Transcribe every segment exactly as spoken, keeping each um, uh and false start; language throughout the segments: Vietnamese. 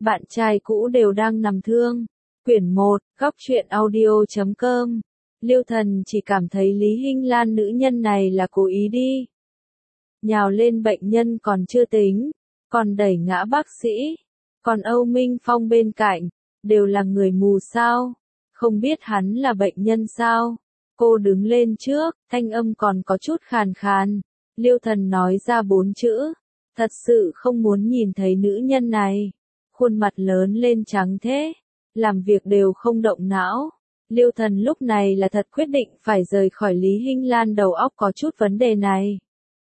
Bạn trai cũ đều đang nằm thương. Quyển một, góc truyện audio chấm com. Liêu Thần chỉ cảm thấy Lý Hinh Lan nữ nhân này là cố ý đi. Nhào lên bệnh nhân còn chưa tính, còn đẩy ngã bác sĩ. Còn Âu Minh Phong bên cạnh, đều là người mù sao? Không biết hắn là bệnh nhân sao? Cô đứng lên trước, thanh âm còn có chút khàn khàn. Liêu Thần nói ra bốn chữ. Thật sự không muốn nhìn thấy nữ nhân này. Khuôn mặt lớn lên trắng thế. Làm việc đều không động não. Liêu Thần lúc này là thật quyết định phải rời khỏi Lý Hinh Lan, đầu óc có chút vấn đề này.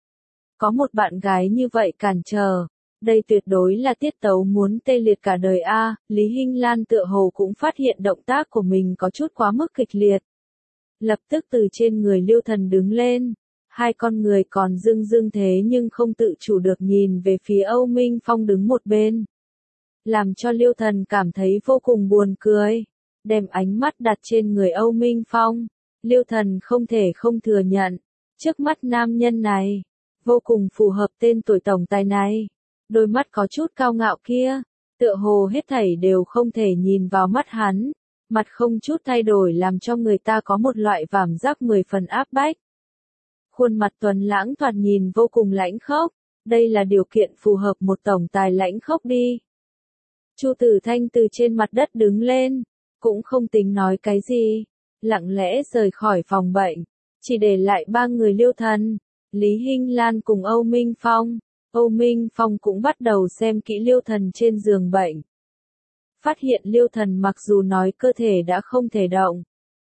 Có một bạn gái như vậy cản trở. Đây tuyệt đối là tiết tấu muốn tê liệt cả đời a. Lý Hinh Lan tựa hồ cũng phát hiện động tác của mình có chút quá mức kịch liệt. Lập tức từ trên người Liêu Thần đứng lên. Hai con người còn dưng dưng thế nhưng không tự chủ được nhìn về phía Âu Minh Phong đứng một bên. Làm cho Liêu Thần cảm thấy vô cùng buồn cười. Đem ánh mắt đặt trên người Âu Minh Phong. Liêu Thần không thể không thừa nhận. Trước mắt nam nhân này, vô cùng phù hợp tên tuổi tổng tài này. Đôi mắt có chút cao ngạo kia, tựa hồ hết thảy đều không thể nhìn vào mắt hắn. Mặt không chút thay đổi làm cho người ta có một loại cảm giác mười phần áp bách. Khuôn mặt tuấn lãng thoạt nhìn vô cùng lãnh khốc. Đây là điều kiện phù hợp một tổng tài lãnh khốc đi. Chu Tử Thanh từ trên mặt đất đứng lên, cũng không tính nói cái gì, lặng lẽ rời khỏi phòng bệnh, chỉ để lại ba người Liêu Thần, Lý Hinh Lan cùng Âu Minh Phong. Âu Minh Phong cũng bắt đầu xem kỹ Liêu Thần trên giường bệnh. Phát hiện Liêu Thần mặc dù nói cơ thể đã không thể động,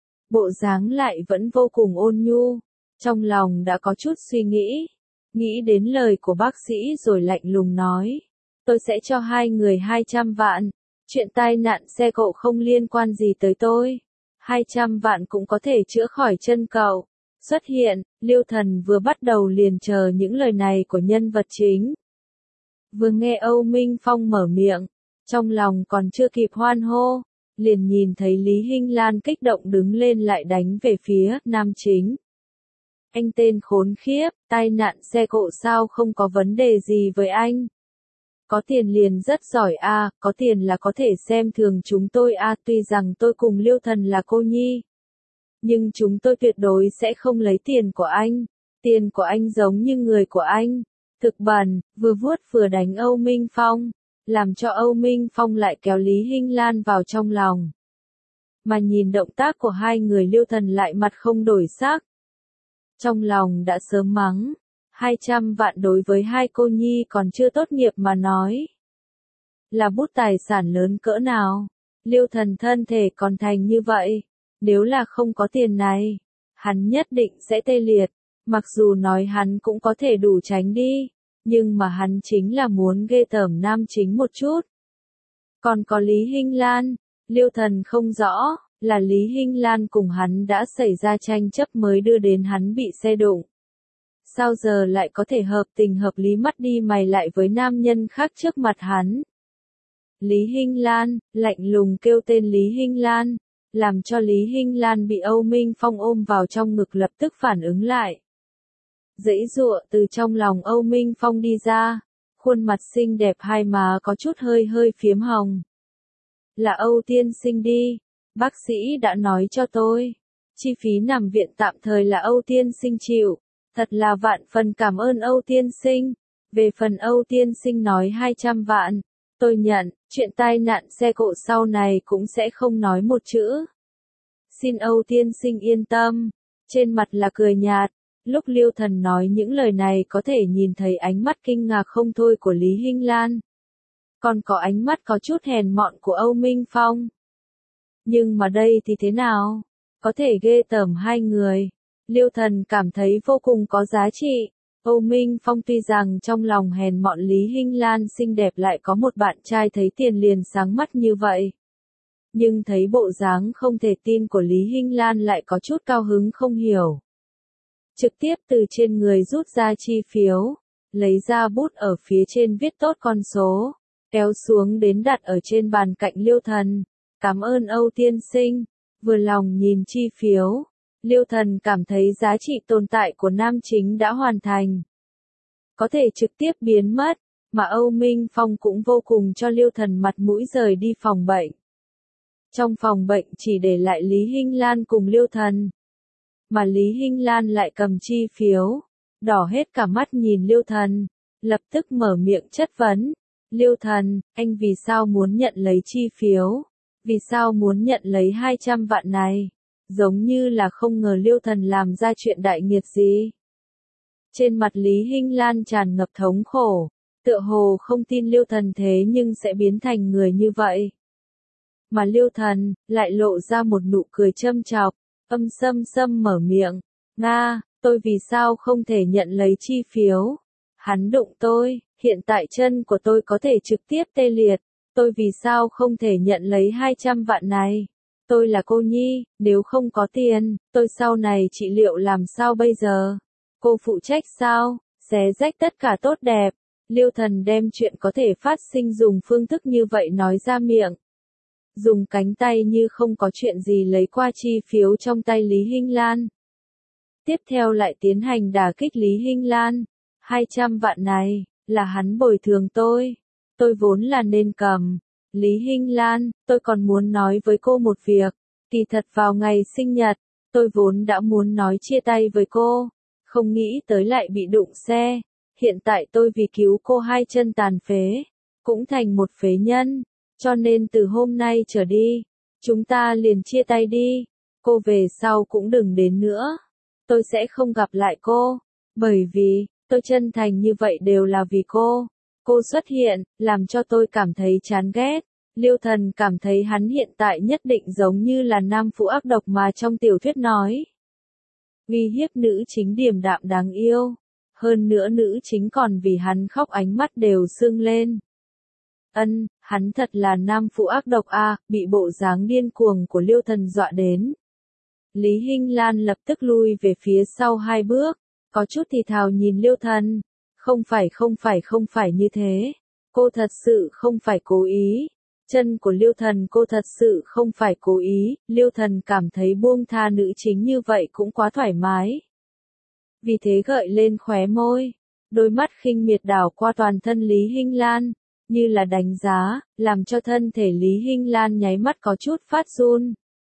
bộ dáng lại vẫn vô cùng ôn nhu, trong lòng đã có chút suy nghĩ, nghĩ đến lời của bác sĩ rồi lạnh lùng nói. Tôi sẽ cho hai người hai trăm vạn, chuyện tai nạn xe cộ không liên quan gì tới tôi. hai trăm vạn cũng có thể chữa khỏi chân cậu. Xuất hiện, Liêu Thần vừa bắt đầu liền chờ những lời này của nhân vật chính. Vừa nghe Âu Minh Phong mở miệng, trong lòng còn chưa kịp hoan hô, liền nhìn thấy Lý Hinh Lan kích động đứng lên lại đánh về phía nam chính. Anh tên khốn khiếp, tai nạn xe cộ sao không có vấn đề gì với anh? Có tiền liền rất giỏi a, à, có tiền là có thể xem thường chúng tôi a, à, tuy rằng tôi cùng Liêu Thần là cô nhi. Nhưng chúng tôi tuyệt đối sẽ không lấy tiền của anh. Tiền của anh giống như người của anh. Thực bẩn, vừa vuốt vừa đánh Âu Minh Phong. Làm cho Âu Minh Phong lại kéo Lý Hinh Lan vào trong lòng. Mà nhìn động tác của hai người Liêu Thần lại mặt không đổi sắc. Trong lòng đã sớm mắng. hai trăm vạn đối với hai cô nhi còn chưa tốt nghiệp mà nói. Là bút tài sản lớn cỡ nào. Liêu Thần thân thể còn thành như vậy. Nếu là không có tiền này, hắn nhất định sẽ tê liệt. Mặc dù nói hắn cũng có thể đủ tránh đi, nhưng mà hắn chính là muốn ghê tởm nam chính một chút. Còn có Lý Hinh Lan, Liêu Thần không rõ, là Lý Hinh Lan cùng hắn đã xảy ra tranh chấp mới đưa đến hắn bị xe đụng. Sao giờ lại có thể hợp tình hợp lý mắt đi mày lại với nam nhân khác trước mặt hắn? Lý Hinh Lan, lạnh lùng kêu tên Lý Hinh Lan. Làm cho Lý Hinh Lan bị Âu Minh Phong ôm vào trong ngực lập tức phản ứng lại. Giãy giụa từ trong lòng Âu Minh Phong đi ra, khuôn mặt xinh đẹp hai má có chút hơi hơi phiếm hồng. Là Âu tiên sinh đi, bác sĩ đã nói cho tôi. Chi phí nằm viện tạm thời là Âu tiên sinh chịu, thật là vạn phần cảm ơn Âu tiên sinh. Về phần Âu tiên sinh nói hai trăm vạn. Tôi nhận, chuyện tai nạn xe cộ sau này cũng sẽ không nói một chữ. Xin Âu tiên sinh yên tâm. Trên mặt là cười nhạt. Lúc Liêu Thần nói những lời này có thể nhìn thấy ánh mắt kinh ngạc không thôi của Lý Hinh Lan. Còn có ánh mắt có chút hèn mọn của Âu Minh Phong. Nhưng mà đây thì thế nào? Có thể ghê tởm hai người. Liêu Thần cảm thấy vô cùng có giá trị. Âu Minh Phong tuy rằng trong lòng hèn mọn Lý Hinh Lan xinh đẹp lại có một bạn trai thấy tiền liền sáng mắt như vậy. Nhưng thấy bộ dáng không thể tin của Lý Hinh Lan lại có chút cao hứng không hiểu. Trực tiếp từ trên người rút ra chi phiếu, lấy ra bút ở phía trên viết tốt con số, kéo xuống đến đặt ở trên bàn cạnh Liêu Thần. Cảm ơn Âu tiên sinh, vừa lòng nhìn chi phiếu. Liêu Thần cảm thấy giá trị tồn tại của nam chính đã hoàn thành. Có thể trực tiếp biến mất, mà Âu Minh Phong cũng vô cùng cho Liêu Thần mặt mũi rời đi phòng bệnh. Trong phòng bệnh chỉ để lại Lý Hinh Lan cùng Liêu Thần. Mà Lý Hinh Lan lại cầm chi phiếu, đỏ hết cả mắt nhìn Liêu Thần, lập tức mở miệng chất vấn. Liêu Thần, anh vì sao muốn nhận lấy chi phiếu? Vì sao muốn nhận lấy hai trăm vạn này? Giống như là không ngờ Liêu Thần làm ra chuyện đại nghiệt gì. Trên mặt Lý Hinh Lan tràn ngập thống khổ, tựa hồ không tin Liêu Thần thế nhưng sẽ biến thành người như vậy. Mà Liêu Thần lại lộ ra một nụ cười châm chọc, âm sâm sâm mở miệng. Nga, tôi vì sao không thể nhận lấy chi phiếu? Hắn đụng tôi, hiện tại chân của tôi có thể trực tiếp tê liệt. Tôi vì sao không thể nhận lấy hai trăm vạn này? Tôi là cô nhi, nếu không có tiền, tôi sau này trị liệu làm sao bây giờ? Cô phụ trách sao? Xé rách tất cả tốt đẹp. Liêu Thần đem chuyện có thể phát sinh dùng phương thức như vậy nói ra miệng. Dùng cánh tay như không có chuyện gì lấy qua chi phiếu trong tay Lý Hinh Lan. Tiếp theo lại tiến hành đả kích Lý Hinh Lan. hai trăm vạn này, là hắn bồi thường tôi. Tôi vốn là nên cầm. Lý Hinh Lan, tôi còn muốn nói với cô một việc. Kỳ thật vào ngày sinh nhật, tôi vốn đã muốn nói chia tay với cô. Không nghĩ tới lại bị đụng xe. Hiện tại tôi vì cứu cô hai chân tàn phế, cũng thành một phế nhân. Cho nên từ hôm nay trở đi, chúng ta liền chia tay đi. Cô về sau cũng đừng đến nữa. Tôi sẽ không gặp lại cô. Bởi vì, tôi chân thành như vậy đều là vì cô. Cô xuất hiện, làm cho tôi cảm thấy chán ghét. Liêu Thần cảm thấy hắn hiện tại nhất định giống như là nam phụ ác độc mà trong tiểu thuyết nói. Uy hiếp nữ chính điềm đạm đáng yêu. Hơn nữa nữ chính còn vì hắn khóc ánh mắt đều sưng lên. Ân, hắn thật là nam phụ ác độc a, à, bị bộ dáng điên cuồng của Liêu Thần dọa đến. Lý Hinh Lan lập tức lui về phía sau hai bước, có chút thì thào nhìn Liêu Thần. Không phải không phải không phải như thế. Cô thật sự không phải cố ý. Chân của Liêu Thần cô thật sự không phải cố ý. Liêu Thần cảm thấy buông tha nữ chính như vậy cũng quá thoải mái. Vì thế gợi lên khóe môi. Đôi mắt khinh miệt đảo qua toàn thân Lý Hinh Lan. Như là đánh giá, làm cho thân thể Lý Hinh Lan nháy mắt có chút phát run.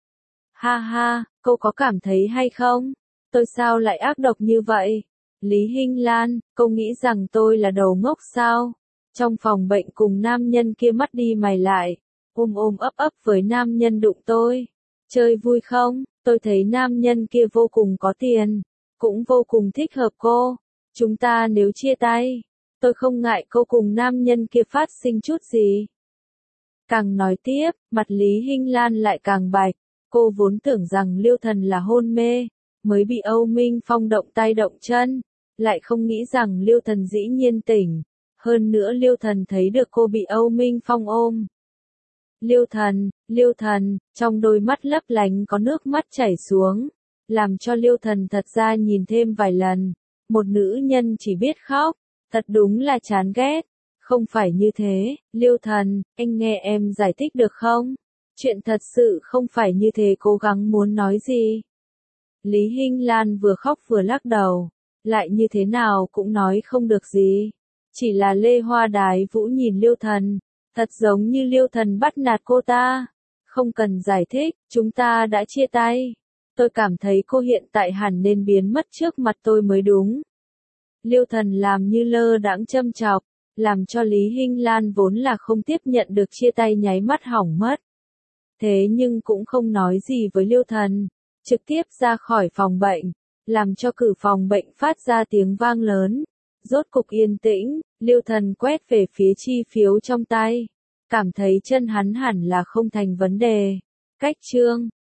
Ha ha, cô có cảm thấy hay không? Tôi sao lại ác độc như vậy? Lý Hinh Lan, cô nghĩ rằng tôi là đầu ngốc sao? Trong phòng bệnh cùng nam nhân kia mắt đi mày lại, ôm ôm ấp ấp với nam nhân đụng tôi. Chơi vui không? Tôi thấy nam nhân kia vô cùng có tiền, cũng vô cùng thích hợp cô. Chúng ta nếu chia tay, tôi không ngại cô cùng nam nhân kia phát sinh chút gì. Càng nói tiếp, mặt Lý Hinh Lan lại càng bạch. Cô vốn tưởng rằng Liêu Thần là hôn mê, mới bị Âu Minh Phong động tay động chân. Lại không nghĩ rằng Liêu Thần dĩ nhiên tỉnh. Hơn nữa Liêu Thần thấy được cô bị Âu Minh Phong ôm. Liêu Thần, Liêu Thần, trong đôi mắt lấp lánh có nước mắt chảy xuống. Làm cho Liêu Thần thật ra nhìn thêm vài lần. Một nữ nhân chỉ biết khóc. Thật đúng là chán ghét. Không phải như thế, Liêu Thần, anh nghe em giải thích được không? Chuyện thật sự không phải như thế, cố gắng muốn nói gì. Lý Hinh Lan vừa khóc vừa lắc đầu. Lại như thế nào cũng nói không được gì. Chỉ là Lê Hoa Đái Vũ nhìn Liêu Thần. Thật giống như Liêu Thần bắt nạt cô ta. Không cần giải thích, chúng ta đã chia tay. Tôi cảm thấy cô hiện tại hẳn nên biến mất trước mặt tôi mới đúng. Liêu Thần làm như lơ đãng châm chọc, làm cho Lý Hinh Lan vốn là không tiếp nhận được chia tay nháy mắt hỏng mất. Thế nhưng cũng không nói gì với Liêu Thần, trực tiếp ra khỏi phòng bệnh, làm cho cửa phòng bệnh phát ra tiếng vang lớn. Rốt cục yên tĩnh, Liêu Thần quét về phía chi phiếu trong tay, cảm thấy chân hắn hẳn là không thành vấn đề. Cách chương